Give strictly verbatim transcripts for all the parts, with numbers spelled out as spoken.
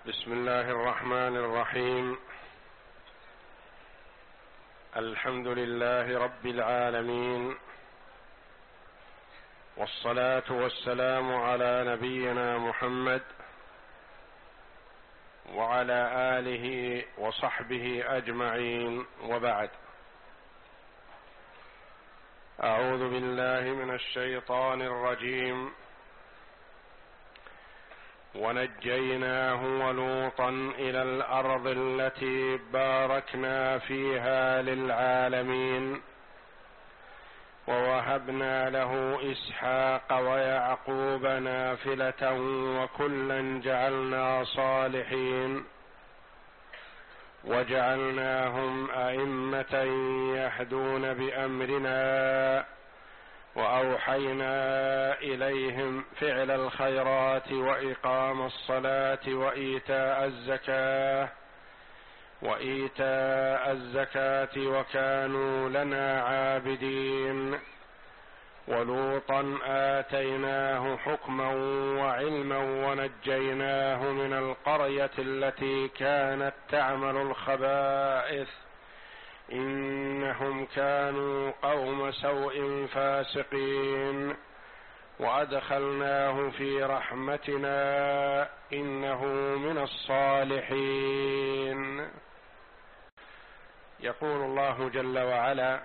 بسم الله الرحمن الرحيم. الحمد لله رب العالمين، والصلاة والسلام على نبينا محمد وعلى آله وصحبه أجمعين، وبعد. أعوذ بالله من الشيطان الرجيم. ونجيناه ولوطا إلى الأرض التي باركنا فيها للعالمين، ووهبنا له إسحاق ويعقوب نافلة وكلا جعلنا صالحين، وجعلناهم أئمة يهدون بأمرنا، وأوحينا إليهم فعل الخيرات وإقام الصلاة وإيتاء الزكاة وإيتاء الزكاة وكانوا لنا عابدين. ولوطا آتيناه حكما وعلما ونجيناه من القرية التي كانت تعمل الخبائث إنهم كانوا قوم سوء فاسقين، وأدخلناه في رحمتنا إنه من الصالحين. يقول الله جل وعلا: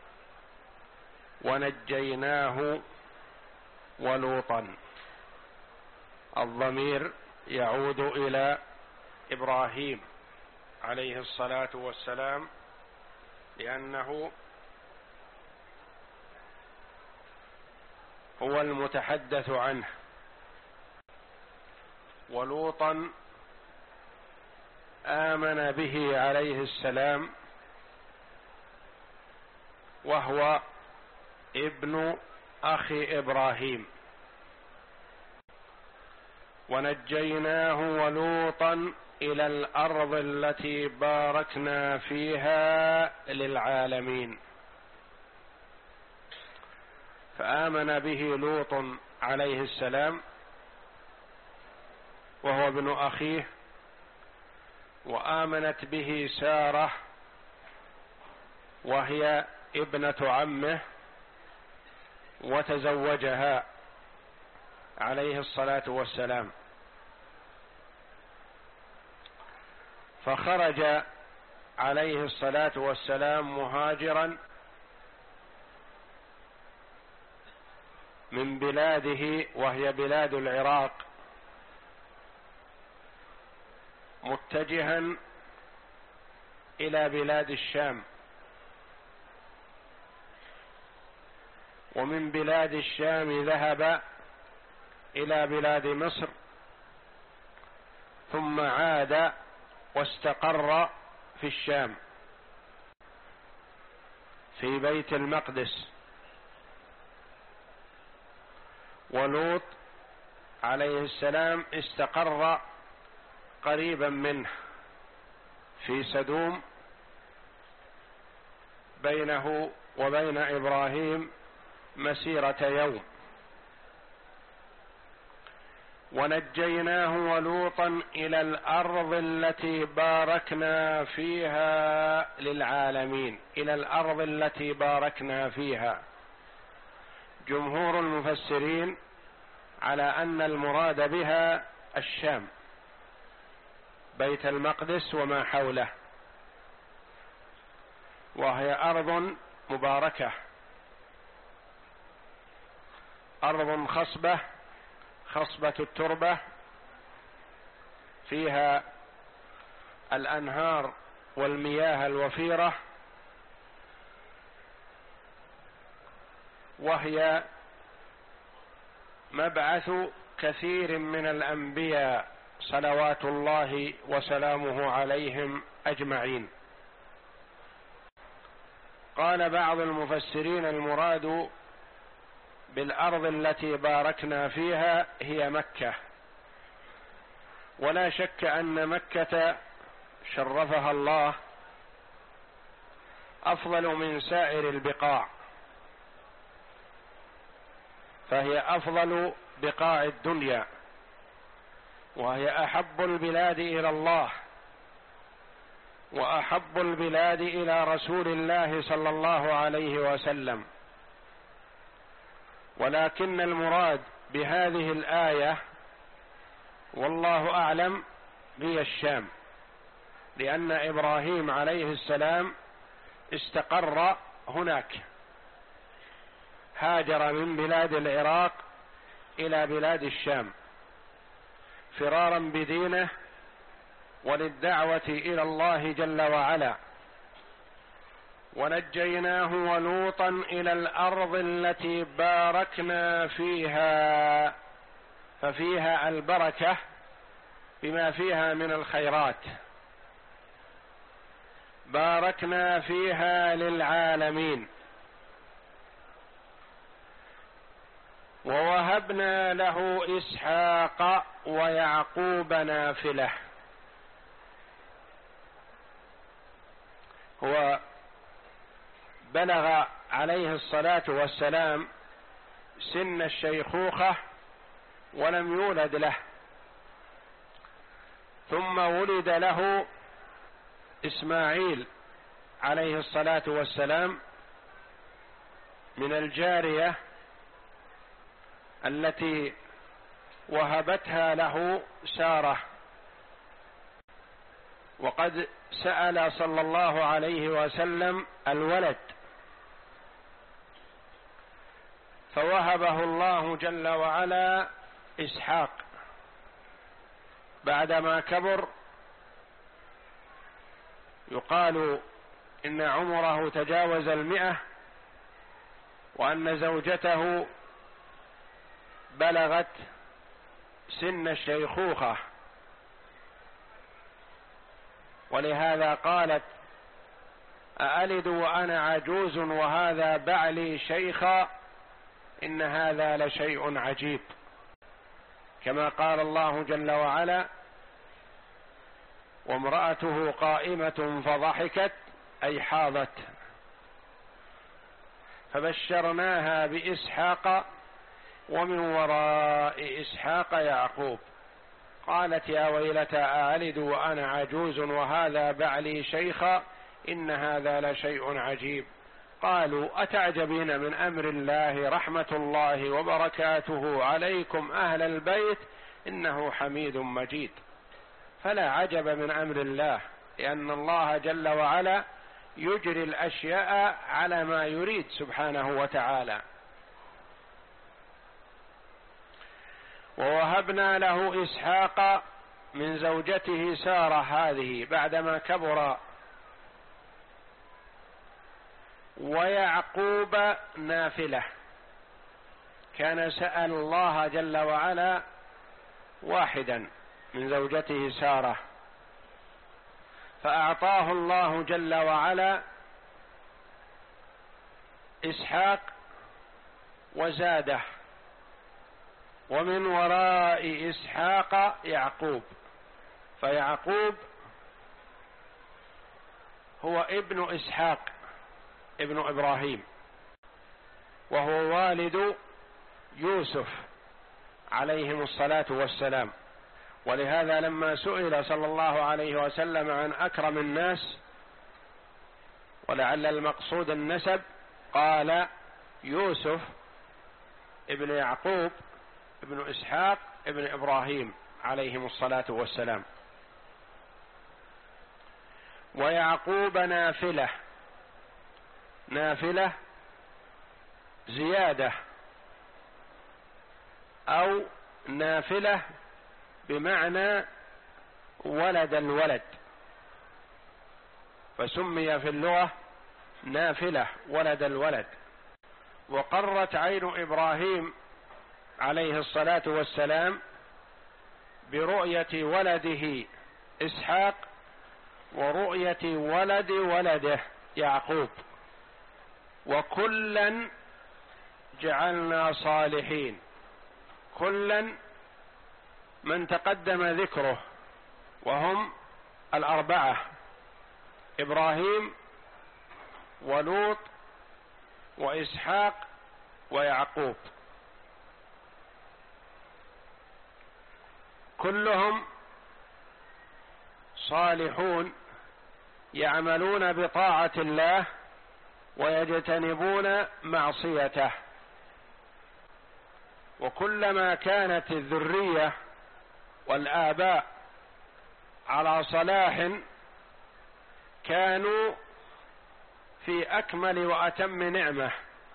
ونجيناه ولوطا. الضمير يعود إلى إبراهيم عليه الصلاة والسلام، لأنه هو المتحدث عنه، ولوطا آمن به عليه السلام، وهو ابن أخي إبراهيم. ونجيناه ولوطا إلى الأرض التي باركنا فيها للعالمين. فآمن به لوط عليه السلام وهو ابن أخيه، وآمنت به سارة وهي ابنة عمه، وتزوجها عليه الصلاة والسلام. فخرج عليه الصلاة والسلام مهاجرا من بلاده وهي بلاد العراق، متجها إلى بلاد الشام، ومن بلاد الشام ذهب إلى بلاد مصر، ثم عاد واستقر في الشام في بيت المقدس. ولوط عليه السلام استقر قريبا منه في سدوم، بينه وبين إبراهيم مسيرة يوم. ونجيناه ولوطا إلى الأرض التي باركنا فيها للعالمين. إلى الأرض التي باركنا فيها، جمهور المفسرين على أن المراد بها الشام، بيت المقدس وما حوله، وهي أرض مباركة، أرض خصبة خصبة التربة، فيها الأنهار والمياه الوفيرة، وهي مبعث كثير من الأنبياء صلوات الله وسلامه عليهم أجمعين. قال بعض المفسرين: المراد بالأرض التي باركنا فيها هي مكة. ولا شك أن مكة شرفها الله أفضل من سائر البقاع، فهي أفضل بقاع الدنيا، وهي أحب البلاد إلى الله وأحب البلاد إلى رسول الله صلى الله عليه وسلم، ولكن المراد بهذه الآية والله أعلم هي الشام، لأن إبراهيم عليه السلام استقر هناك، هاجر من بلاد العراق إلى بلاد الشام فرارا بدينه وللدعوة إلى الله جل وعلا. ونجيناه ولوطا إلى الأرض التي باركنا فيها، ففيها البركة بما فيها من الخيرات، باركنا فيها للعالمين. ووهبنا له إسحاق ويعقوب نافلة. هو بلغ عليه الصلاة والسلام سن الشيخوخة ولم يولد له، ثم ولد له إسماعيل عليه الصلاة والسلام من الجارية التي وهبتها له سارة. وقد سأل صلى الله عليه وسلم الولد فوهبه الله جل وعلا إسحاق بعدما كبر. يقال إن عمره تجاوز المئة، وأن زوجته بلغت سن الشيخوخة، ولهذا قالت: أألد وأنا عجوز وهذا بعلي شيخا، إن هذا لشيء عجيب، كما قال الله جل وعلا: وامرأته قائمة فضحكت أي حاضت، فبشرناها بإسحاق ومن وراء إسحاق يعقوب. قالت: يا ويلتى أألد وأنا عجوز وهذا بعلي شيخا، إن هذا لشيء عجيب. قالوا: أتعجبين من أمر الله، رحمة الله وبركاته عليكم أهل البيت إنه حميد مجيد. فلا عجب من أمر الله، لأن الله جل وعلا يجري الأشياء على ما يريد سبحانه وتعالى. ووهبنا له إسحاق من زوجته سارة هذه بعدما كبر، ويعقوب نافلة، كان سأل الله جل وعلا واحدا من زوجته سارة، فأعطاه الله جل وعلا إسحاق وزاده، ومن وراء إسحاق يعقوب. فيعقوب هو ابن إسحاق ابن إبراهيم، وهو والد يوسف عليهم الصلاة والسلام. ولهذا لما سئل صلى الله عليه وسلم عن أكرم الناس، ولعل المقصود النسب، قال: يوسف ابن يعقوب ابن إسحاق ابن إبراهيم عليهم الصلاة والسلام. ويعقوب نافلة، نافلة زيادة أو نافلة بمعنى ولد الولد، فسمي في اللغة نافلة ولد الولد. وقرت عين إبراهيم عليه الصلاة والسلام برؤية ولده إسحاق ورؤية ولد ولده يعقوب، وكلا جعلنا صالحين. كلا من تقدم ذكره، وهم الأربعة: إبراهيم ولوط وإسحاق ويعقوب. كلهم صالحون يعملون بطاعة الله ويجتنبون معصيته. وكلما كانت الذرية والآباء على صلاح كانوا في أكمل وأتم نعمة.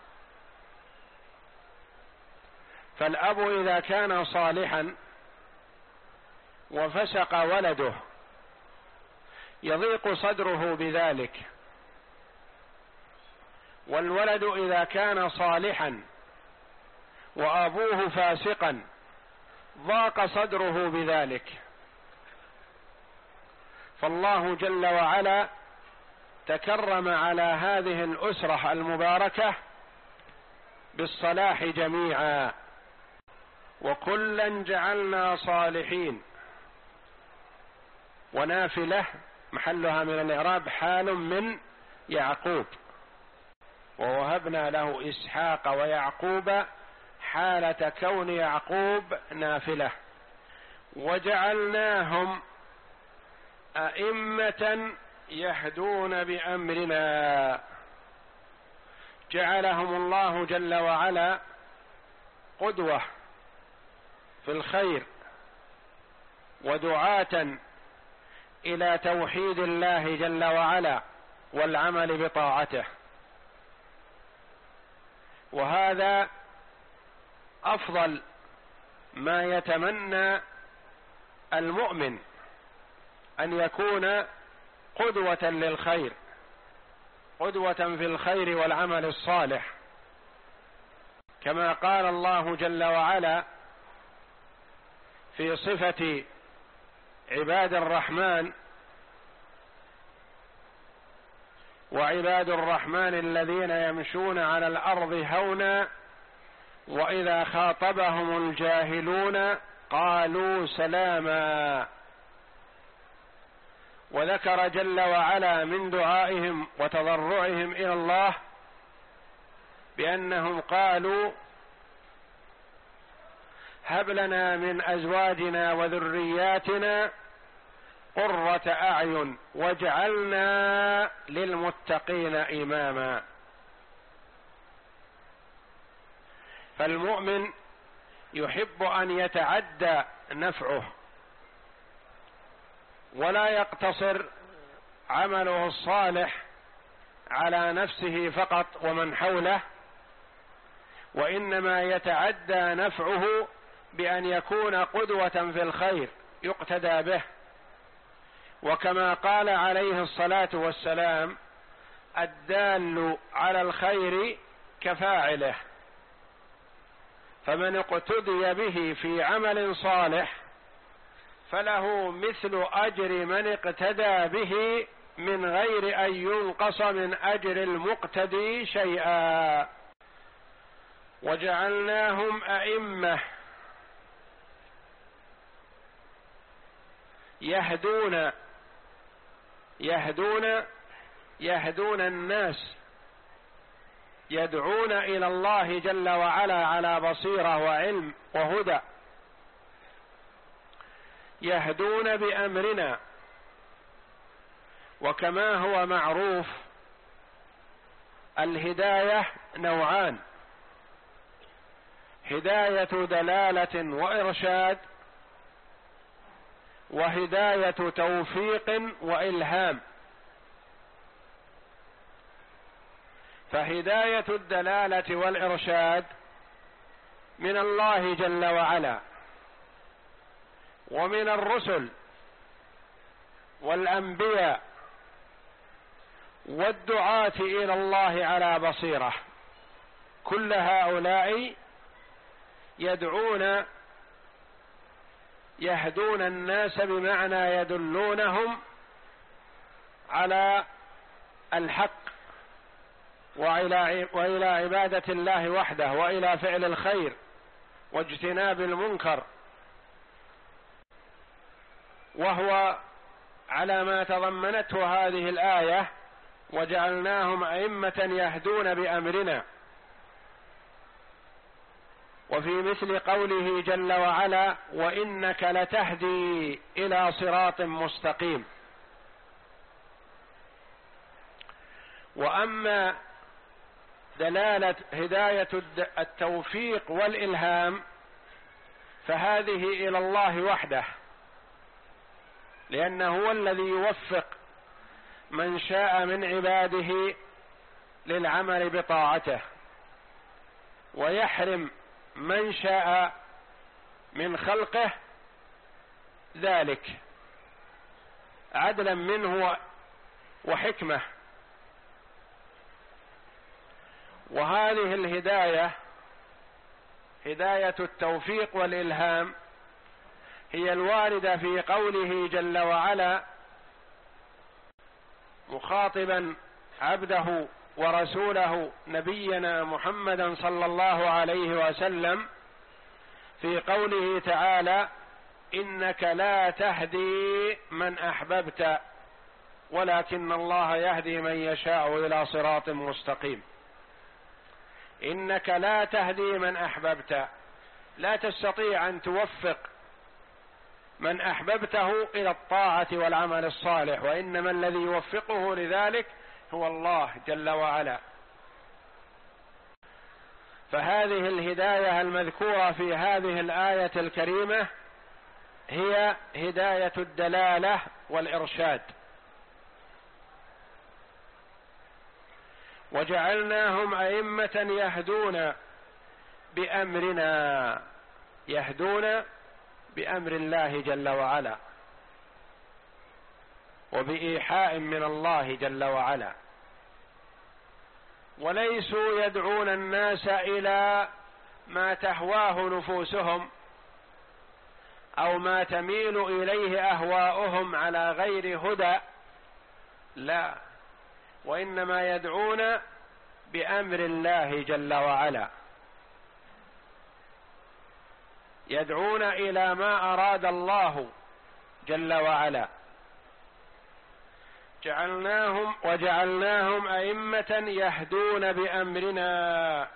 فالأب إذا كان صالحا وفسق ولده يضيق صدره بذلك، والولد إذا كان صالحا وأبوه فاسقا ضاق صدره بذلك. فالله جل وعلا تكرم على هذه الأسرة المباركة بالصلاح جميعا، وكلا جعلنا صالحين. ونافلة محلها من الإعراب حال من يعقوب، ووهبنا له إسحاق ويعقوب حالة كون يعقوب نافلة. وجعلناهم أئمة يهدون بأمرنا، جعلهم الله جل وعلا قدوة في الخير ودعاة إلى توحيد الله جل وعلا والعمل بطاعته. وهذا أفضل ما يتمنى المؤمن، أن يكون قدوة للخير، قدوة في الخير والعمل الصالح، كما قال الله جل وعلا في صفة عباد الرحمن: وعباد الرحمن الذين يمشون على الأرض هونا وإذا خاطبهم الجاهلون قالوا سلاما. وذكر جل وعلا من دعائهم وتضرعهم إلى الله بأنهم قالوا: هب لنا من أزواجنا وذرياتنا قرة أعين واجعلنا للمتقين إماما. فالمؤمن يحب أن يتعدى نفعه ولا يقتصر عمله الصالح على نفسه فقط ومن حوله، وإنما يتعدى نفعه بأن يكون قدوة في الخير يقتدى به. وكما قال عليه الصلاة والسلام: الدال على الخير كفاعله. فمن اقتدي به في عمل صالح فله مثل أجر من اقتدى به من غير أن ينقص من أجر المقتدي شيئا. وجعلناهم أئمة يهدون يهدون يهدون الناس، يدعون إلى الله جل وعلا على بصيرة وعلم وهدى، يهدون بأمرنا. وكما هو معروف الهداية نوعان: هداية دلالة وإرشاد، وهداية توفيق وإلهام. فهداية الدلالة والإرشاد من الله جل وعلا ومن الرسل والأنبياء والدعاة إلى الله على بصيرة، كل هؤلاء يدعون يهدون الناس بمعنى يدلونهم على الحق وإلى وإلى عبادة الله وحده وإلى فعل الخير واجتناب المنكر، وهو على ما تضمنته هذه الآية: وجعلناهم أئمة يهدون بأمرنا. وفي مثل قوله جل وعلا: وإنك لتهدي إلى صراط مستقيم. وأما دلالة هداية التوفيق والإلهام فهذه إلى الله وحده، لأنه هو الذي يوفق من شاء من عباده للعمل بطاعته، ويحرم من شاء من خلقه ذلك عدلا منه وحكمة. وهذه الهداية، هداية التوفيق والإلهام، هي الواردة في قوله جل وعلا مخاطبا عبده ورسوله نبينا محمدا صلى الله عليه وسلم في قوله تعالى: إنك لا تهدي من أحببت ولكن الله يهدي من يشاء إلى صراط مستقيم. إنك لا تهدي من أحببت، لا تستطيع أن توفق من أحببته إلى الطاعة والعمل الصالح، وإنما الذي يوفقه لذلك هو الله جل وعلا. فهذه الهداية المذكورة في هذه الآية الكريمة هي هداية الدلالة والإرشاد. وجعلناهم أئمة يهدون بأمرنا، يهدون بأمر الله جل وعلا وبإيحاء من الله جل وعلا، وليسوا يدعون الناس إلى ما تهواه نفوسهم أو ما تميل إليه أهواؤهم على غير هدى، لا، وإنما يدعون بأمر الله جل وعلا، يدعون إلى ما أراد الله جل وعلا. جعلناهم وجعلناهم أئمة يهدون بأمرنا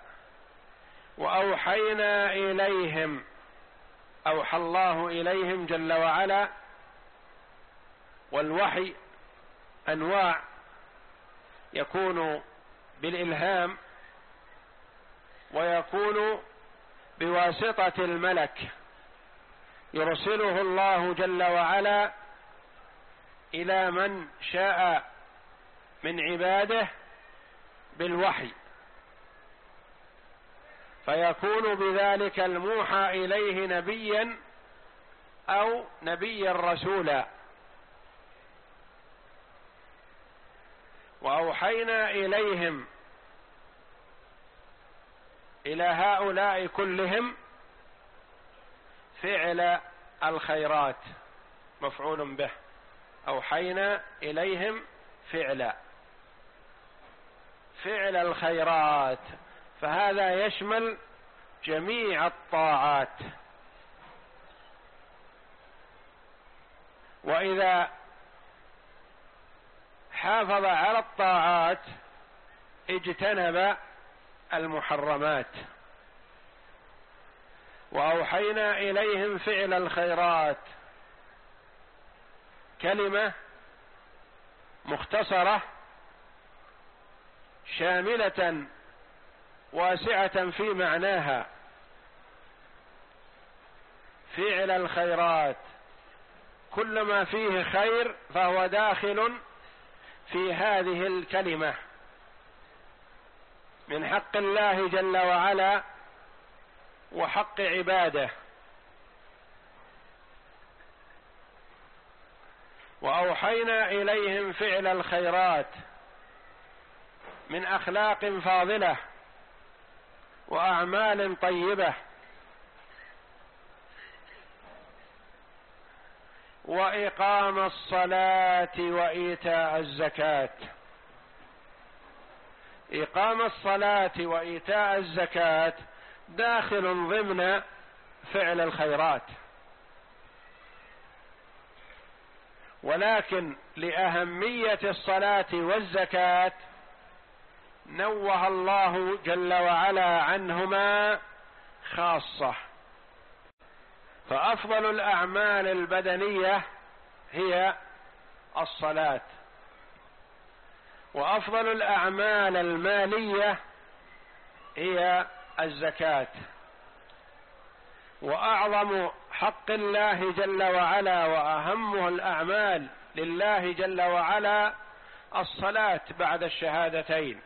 وأوحينا إليهم، أوحى الله إليهم جل وعلا. والوحي أنواع، يكون بالإلهام ويكون بواسطة الملك، يرسله الله جل وعلا إلى من شاء من عباده بالوحي، فيكون بذلك الموحى إليه نبيا أو نبيا رسولا. وأوحينا إليهم، إلى هؤلاء كلهم فعل الخيرات، مفعول به، أوحينا إليهم فعل فعل الخيرات، فهذا يشمل جميع الطاعات. وإذا حافظ على الطاعات اجتنب المحرمات. وأوحينا إليهم فعل الخيرات، كلمة مختصرة شاملة واسعة في معناها، فعل الخيرات، كل ما فيه خير فهو داخل في هذه الكلمة من حق الله جل وعلا وحق عباده. وأوحينا إليهم فعل الخيرات من أخلاق فاضلة وأعمال طيبة، وإقام الصلاة وإيتاء الزكاة. إقام الصلاة وإيتاء الزكاة داخل ضمن فعل الخيرات، ولكن لأهمية الصلاة والزكاة نوه الله جل وعلا عنهما خاصة. فأفضل الأعمال البدنية هي الصلاة، وأفضل الأعمال المالية هي الزكاة، وأعظم حق الله جل وعلا وأهم الأعمال لله جل وعلا الصلاة بعد الشهادتين.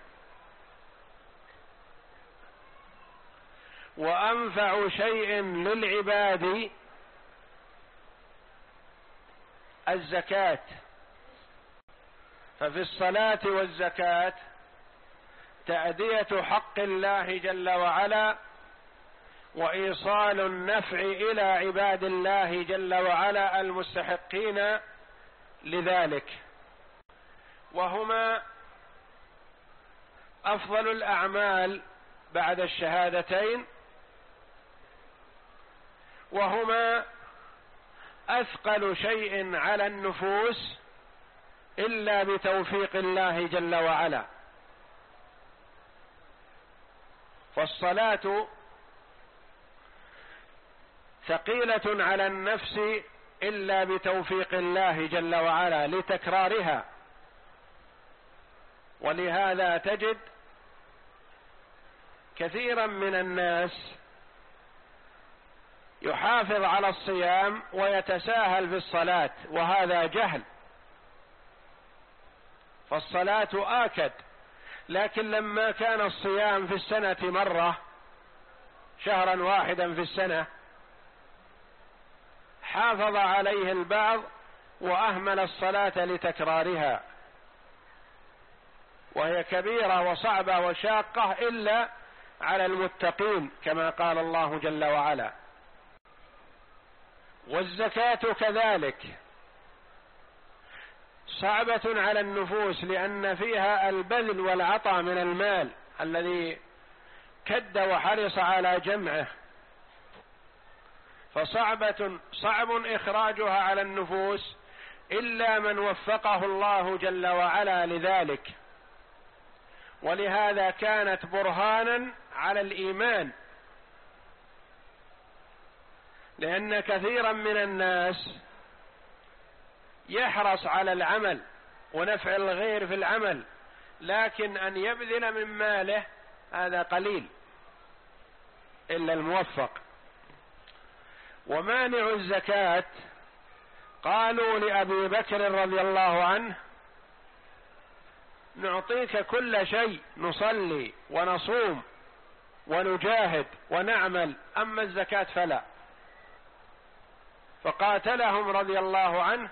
وأنفع شيء للعباد الزكاة، ففي الصلاة والزكاة تأدية حق الله جل وعلا وإيصال النفع إلى عباد الله جل وعلا المستحقين لذلك، وهما أفضل الأعمال بعد الشهادتين، وهما أثقل شيء على النفوس إلا بتوفيق الله جل وعلا. فالصلاة ثقيلة على النفس إلا بتوفيق الله جل وعلا لتكرارها، ولهذا تجد كثيرا من الناس يحافظ على الصيام ويتساهل في الصلاة، وهذا جهل. فالصلاة آكد، لكن لما كان الصيام في السنة مرة شهرا واحدا في السنة حافظ عليه البعض وأهمل الصلاة لتكرارها، وهي كبيرة وصعبة وشاقة إلا على المتقين كما قال الله جل وعلا. والزكاة كذلك صعبة على النفوس لأن فيها البذل والعطاء من المال الذي كد وحرص على جمعه، فصعبة صعب إخراجها على النفوس إلا من وفقه الله جل وعلا لذلك. ولهذا كانت برهانا على الإيمان، لأن كثيرا من الناس يحرص على العمل ونفع الغير في العمل، لكن أن يبذل من ماله هذا قليل إلا الموفق. ومانع الزكاة قالوا لأبي بكر رضي الله عنه: نعطيك كل شيء، نصلي ونصوم ونجاهد ونعمل، أما الزكاة فلا. فقاتلهم رضي الله عنه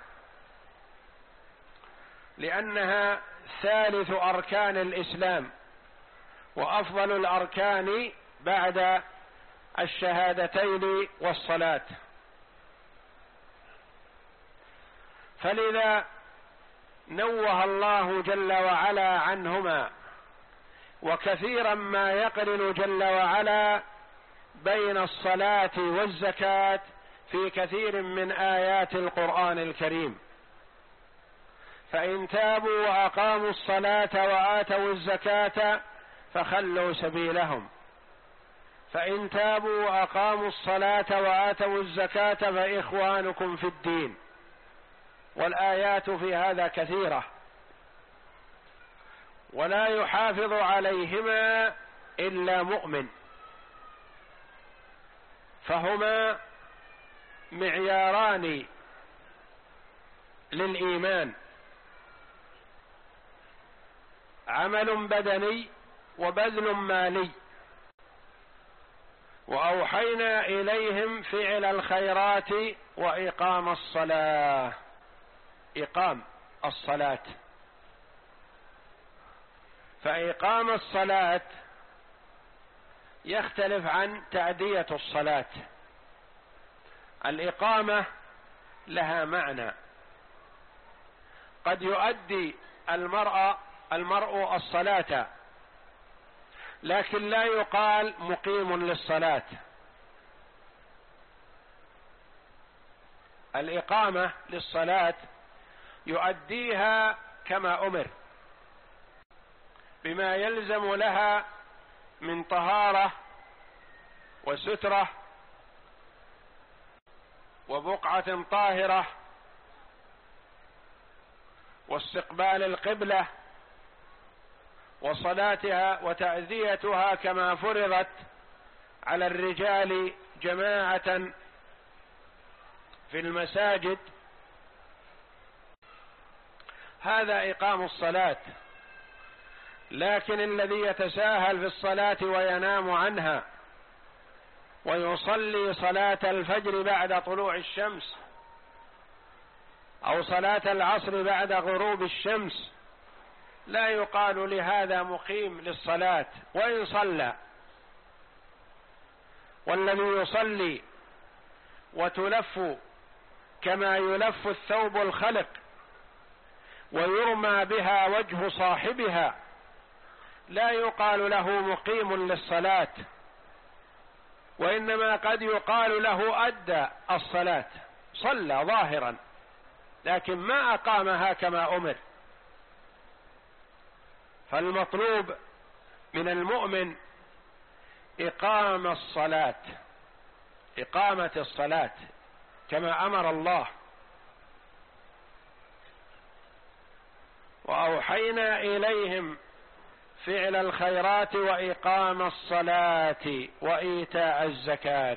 لأنها ثالث أركان الإسلام وأفضل الأركان بعد الشهادتين والصلاة. فلذا نوه الله جل وعلا عنهما، وكثيرا ما يقرن جل وعلا بين الصلاة والزكاة في كثير من آيات القرآن الكريم. فإن تابوا وأقاموا الصلاة وآتوا الزكاة فخلوا سبيلهم، فإن تابوا وأقاموا الصلاة وآتوا الزكاة فإخوانكم في الدين. والآيات في هذا كثيرة، ولا يحافظ عليهما إلا مؤمن، فهما معياران للإيمان: عمل بدني وبذل مالي. وأوحينا إليهم فعل الخيرات وإقام الصلاة، إقام الصلاة. فإقام الصلاة يختلف عن تأدية الصلاة. الإقامة لها معنى، قد يؤدي المرء المرء الصلاة لكن لا يقال مقيم للصلاة. الإقامة للصلاة يؤديها كما أمر بما يلزم لها من طهارة وسترة وبقعة طاهرة واستقبال القبلة وصلاتها وتأذيتها كما فرضت على الرجال جماعة في المساجد، هذا إقام الصلاة. لكن الذي يتساهل في الصلاة وينام عنها ويصلي صلاة الفجر بعد طلوع الشمس أو صلاة العصر بعد غروب الشمس لا يقال لهذا مقيم للصلاة وإن صلى. والذي يصلي وتلف كما يلف الثوب الخلق ويرمى بها وجه صاحبها لا يقال له مقيم للصلاة، وإنما قد يقال له أدى الصلاة، صلى ظاهرا لكن ما أقامها كما أمر. فالمطلوب من المؤمن إقام الصلاة، إقامة الصلاة كما أمر الله. وأوحينا إليهم فعل الخيرات وإقام الصلاة وإيتاء الزكاة.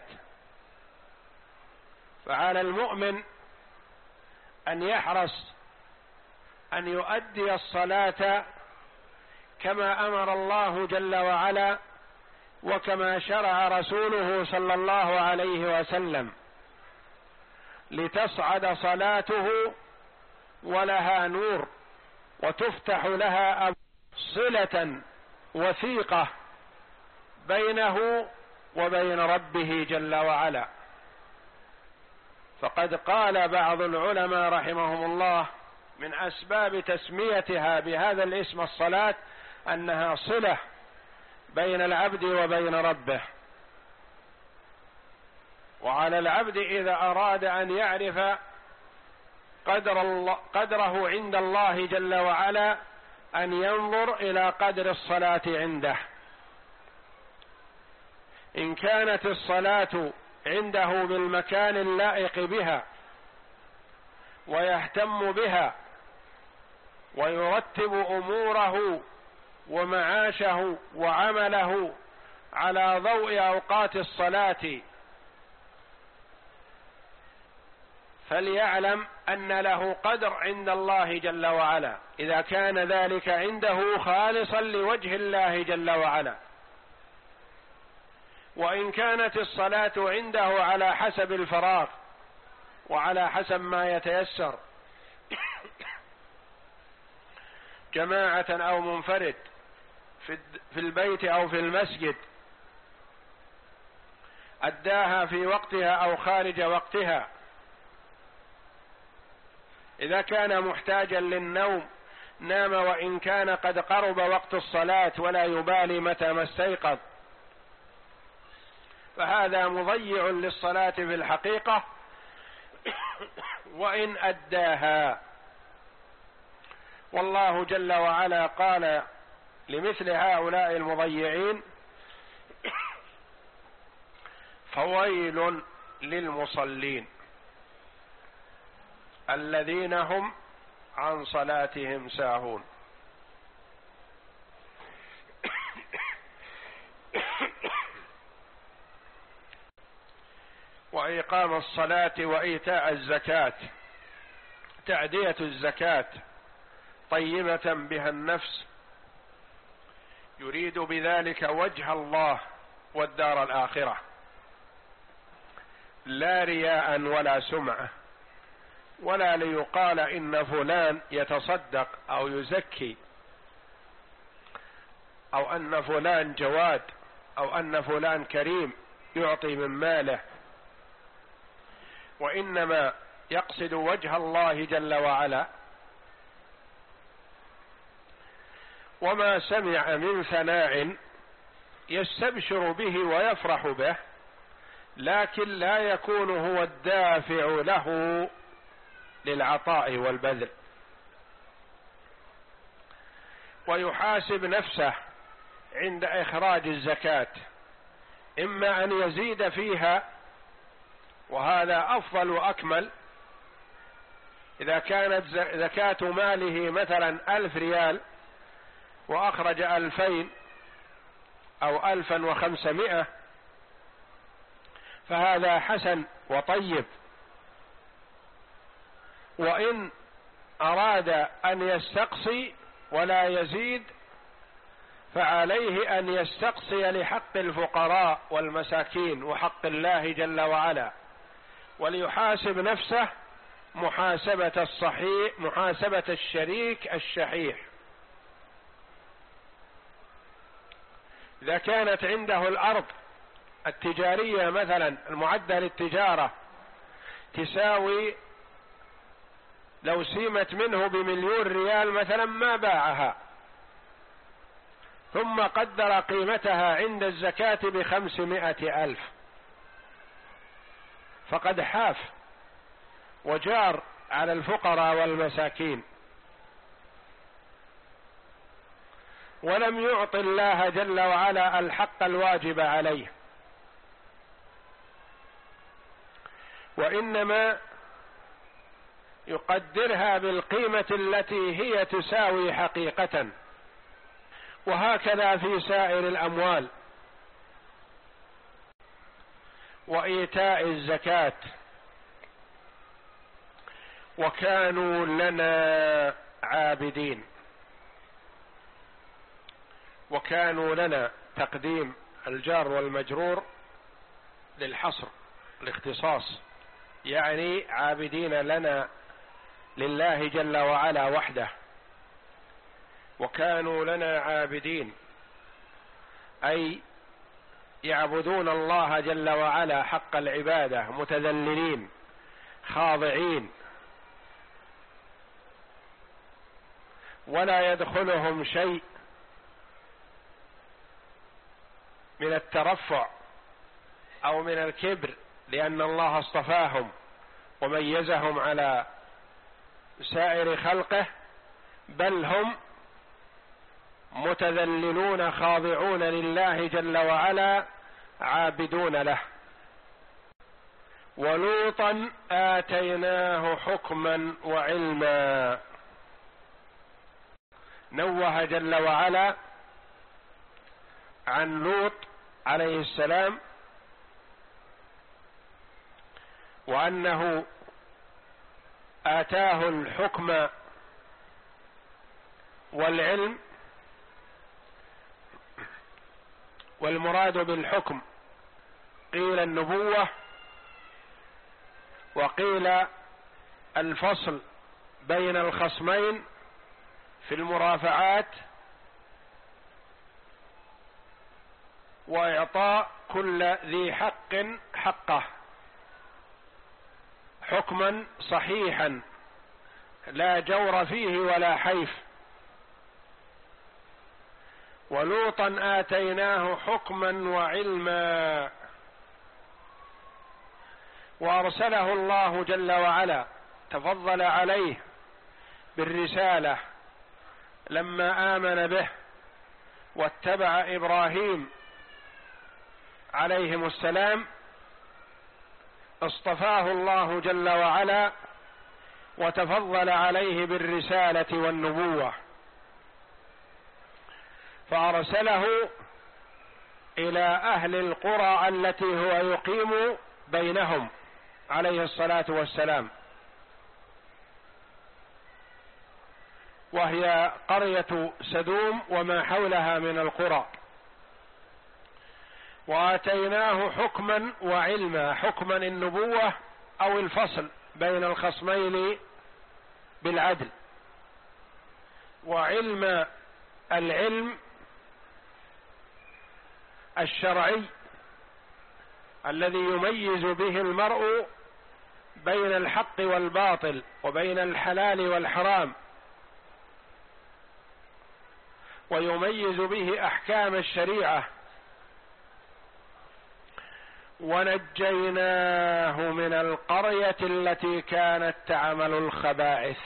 فعلى المؤمن أن يحرص أن يؤدي الصلاة كما أمر الله جل وعلا وكما شرع رسوله صلى الله عليه وسلم، لتصعد صلاته ولها نور وتفتح لها أبواب صلة وثيقة بينه وبين ربه جل وعلا. فقد قال بعض العلماء رحمهم الله من أسباب تسميتها بهذا الاسم الصلاة أنها صلة بين العبد وبين ربه. وعلى العبد إذا أراد أن يعرف قدر الله قدره عند الله جل وعلا أن ينظر إلى قدر الصلاة عنده. إن كانت الصلاة عنده بالمكان اللائق بها ويهتم بها ويرتب أموره ومعاشه وعمله على ضوء أوقات الصلاة، فليعلم أن له قدر عند الله جل وعلا إذا كان ذلك عنده خالصا لوجه الله جل وعلا. وإن كانت الصلاة عنده على حسب الفراغ وعلى حسب ما يتيسر جماعة أو منفرد في البيت أو في المسجد أداها في وقتها أو خارج وقتها. إذا كان محتاجا للنوم نام وإن كان قد قرب وقت الصلاة ولا يبالي متى ما استيقظ، فهذا مضيع للصلاة في الحقيقة وإن أداها. والله جل وعلا قال لمثل هؤلاء المضيعين: فويل للمصلين الذين هم عن صلاتهم ساهون. وإقام الصلاة وإيتاء الزكاة، تعدية الزكاة طيبة بها النفس، يريد بذلك وجه الله والدار الآخرة، لا رياء ولا سمعة ولا ليقال إن فلان يتصدق أو يزكي أو أن فلان جواد أو أن فلان كريم يعطي من ماله، وإنما يقصد وجه الله جل وعلا. وما سمع من ثناء يستبشر به ويفرح به، لكن لا يكون هو الدافع له للعطاء والبذل. ويحاسب نفسه عند إخراج الزكاة، إما أن يزيد فيها وهذا أفضل وأكمل، إذا كانت زكاة ماله مثلا ألف ريال وأخرج ألفين أو ألفا وخمسمائة فهذا حسن وطيب. وإن أراد أن يستقصي ولا يزيد فعليه أن يستقصي لحق الفقراء والمساكين وحق الله جل وعلا، وليحاسب نفسه محاسبة الصحيح محاسبة الشريك الشحيح. إذا كانت عنده الأرض التجارية مثلا المعدة للتجارة تساوي لو سيمت منه بمليون ريال مثلا ما باعها، ثم قدر قيمتها عند الزكاة بخمسمائة ألف، فقد حاف وجار على الفقراء والمساكين، ولم يعط الله جل وعلا الحق الواجب عليه، وإنما يقدرها بالقيمة التي هي تساوي حقيقة. وهكذا في سائر الأموال وإيتاء الزكاة. وكانوا لنا عابدين. وكانوا لنا تقديم الجار والمجرور للحصر الاختصاص، يعني عابدين لنا لله جل وعلا وحده. وكانوا لنا عابدين أي يعبدون الله جل وعلا حق العبادة، متذللين خاضعين، ولا يدخلهم شيء من الترفع أو من الكبر، لأن الله اصطفاهم وميزهم على سائر خلقه، بل هم متذللون خاضعون لله جل وعلا عابدون له. ولوطا آتيناه حكما وعلما. نوه جل وعلا عن لوط عليه السلام وأنه آتاه الحكم والعلم، والمراد بالحكم قيل النبوة وقيل الفصل بين الخصمين في المرافعات، وإعطاء كل ذي حق حقه حكما صحيحا لا جور فيه ولا حيف. ولوطا آتيناه حكما وعلما. وأرسله الله جل وعلا، تفضل عليه بالرسالة لما آمن به واتبع إبراهيم عليهم السلام، اصطفاه الله جل وعلا وتفضل عليه بالرسالة والنبوة، فأرسله إلى أهل القرى التي هو يقيم بينهم عليه الصلاة والسلام، وهي قرية سدوم وما حولها من القرى. وآتيناه حكما وعلما، حكما النبوة أو الفصل بين الخصمين بالعدل، وعلم العلم الشرعي الذي يميز به المرء بين الحق والباطل وبين الحلال والحرام، ويميز به أحكام الشريعة. ونجيناه من القرية التي كانت تعمل الخبائث.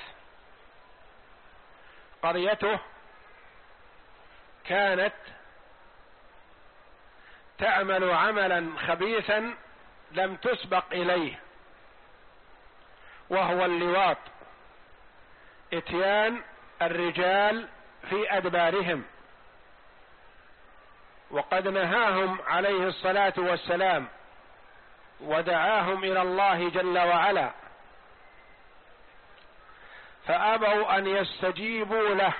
قريته كانت تعمل عملا خبيثا لم تسبق إليه، وهو اللواط، إتيان الرجال في أدبارهم. وقد نهاهم عليه الصلاة والسلام ودعاهم إلى الله جل وعلا، فأبوا أن يستجيبوا له،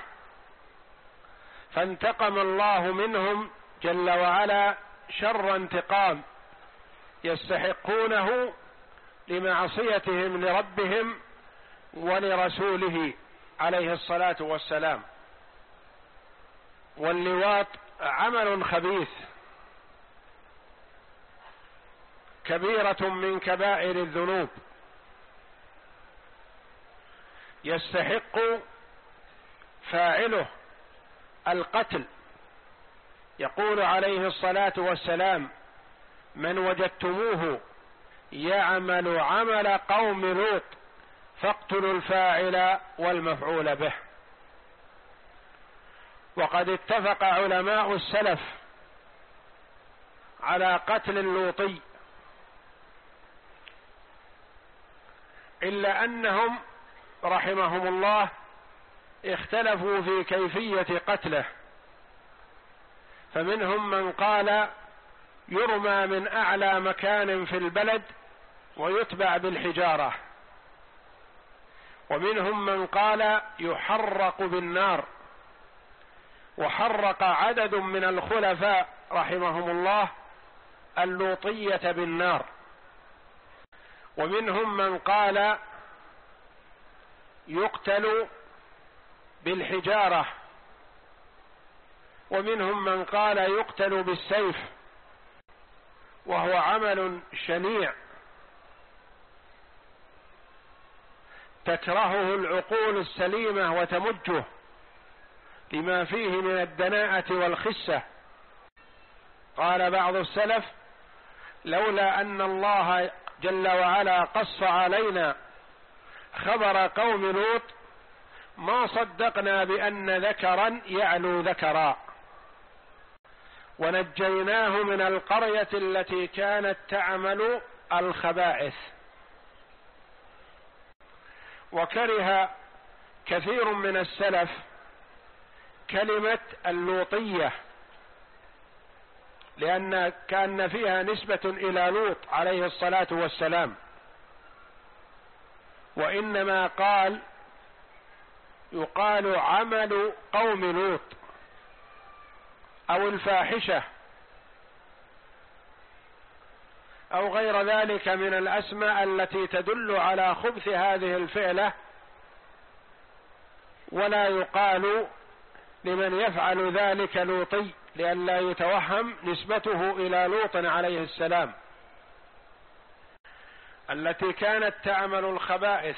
فانتقم الله منهم جل وعلا شر انتقام يستحقونه لمعصيتهم لربهم ولرسوله عليه الصلاة والسلام. واللواط عمل خبيث، كبيرة من كبائر الذنوب، يستحق فاعله القتل. يقول عليه الصلاة والسلام: من وجدتموه يعمل عمل قوم لوط فاقتلوا الفاعل والمفعول به. وقد اتفق علماء السلف على قتل اللوطي، إلا أنهم رحمهم الله اختلفوا في كيفية قتله، فمنهم من قال يرمى من أعلى مكان في البلد ويتبع بالحجارة، ومنهم من قال يحرق بالنار، وحرق عدد من الخلفاء رحمهم الله اللوطية بالنار. ومنهم من قال يقتل بالحجارة، ومنهم من قال يقتل بالسيف، وهو عمل شنيع تكرهه العقول السليمة وتمجه لما فيه من الدناءة والخسة. قال بعض السلف: لولا أن الله جل وعلا قص علينا خبر قوم لوط ما صدقنا بأن ذكرا يعلو ذكرا، ونجيناه من القرية التي كانت تعمل الخبائث. وكره كثير من السلف كلمة اللوطية، لأن كان فيها نسبة إلى لوط عليه الصلاة والسلام، وإنما قال يقال عمل قوم لوط أو الفاحشة أو غير ذلك من الأسماء التي تدل على خبث هذه الفعلة، ولا يقال لمن يفعل ذلك لوطي، لئلا يتوهم نسبته إلى لوط عليه السلام التي كانت تعمل الخبائث،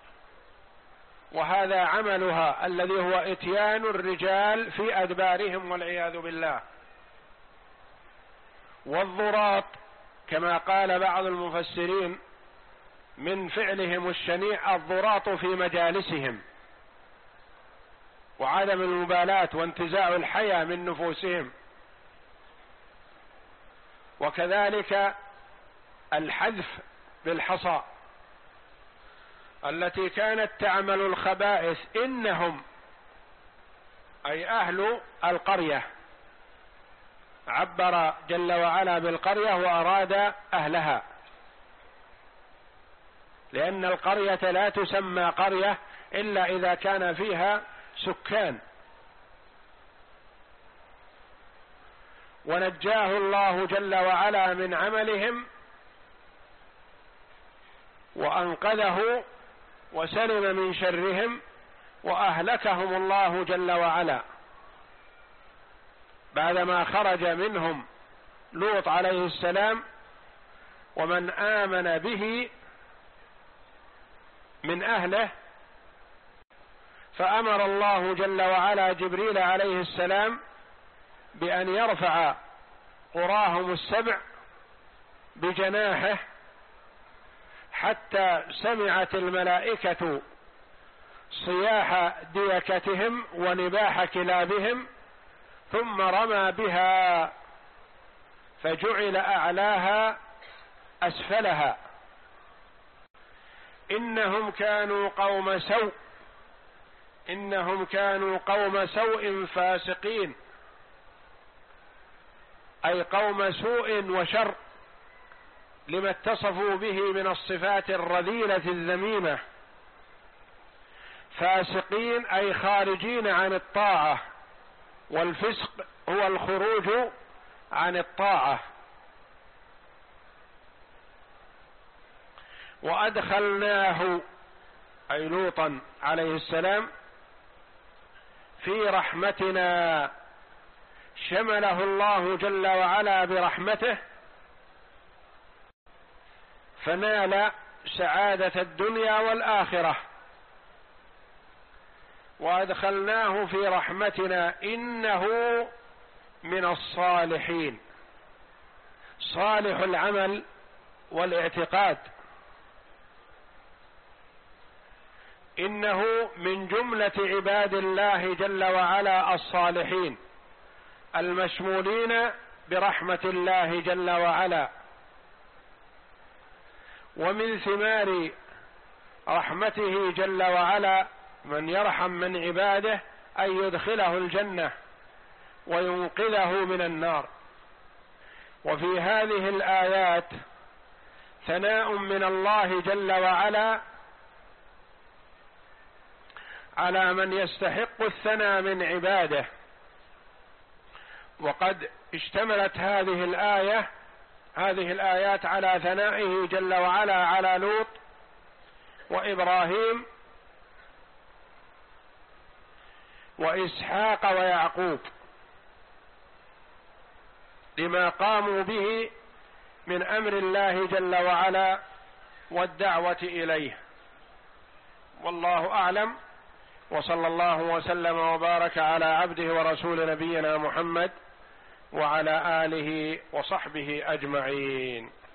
وهذا عملها الذي هو إتيان الرجال في أدبارهم والعياذ بالله. والضراط كما قال بعض المفسرين من فعلهم الشنيع الضراط في مجالسهم، وعدم المبالاة وانتزاع الحياة من نفوسهم. وكذلك الحذف بالحصى التي كانت تعمل الخبائث، إنهم أي أهل القرية، عبر جل وعلا بالقرية وأراد أهلها، لأن القرية لا تسمى قرية إلا إذا كان فيها سكان. ونجاه الله جل وعلا من عملهم وأنقذه وسلم من شرهم، وأهلكهم الله جل وعلا بعدما خرج منهم لوط عليه السلام ومن آمن به من أهله. فأمر الله جل وعلا جبريل عليه السلام بأن يرفع قراهم السبع بجناحه، حتى سمعت الملائكة صياح ديكتهم ونباح كلابهم، ثم رمى بها فجعل أعلاها أسفلها. إنهم كانوا قوم سوء، إنهم كانوا قوم سوء فاسقين، أي قوم سوء وشر لما اتصفوا به من الصفات الرذيلة الذميمة. فاسقين أي خارجين عن الطاعة، والفسق هو الخروج عن الطاعة. وأدخلناه أي لوطا عليه السلام في رحمتنا، شمله الله جل وعلا برحمته فنال سعادة الدنيا والآخرة. وأدخلناه في رحمتنا إنه من الصالحين، صالح العمل والاعتقاد، إنه من جملة عباد الله جل وعلا الصالحين المشمولين برحمة الله جل وعلا. ومن ثمار رحمته جل وعلا من يرحم من عباده أن يدخله الجنة وينقذه من النار. وفي هذه الآيات ثناء من الله جل وعلا على من يستحق الثناء من عباده. وقد اشتملت هذه الآية هذه الآيات على ثنائه جل وعلا على لوط وإبراهيم وإسحاق ويعقوب لما قاموا به من أمر الله جل وعلا والدعوة إليه. والله أعلم، وصلى الله وسلم وبارك على عبده ورسول نبينا محمد وعلى آله وصحبه أجمعين.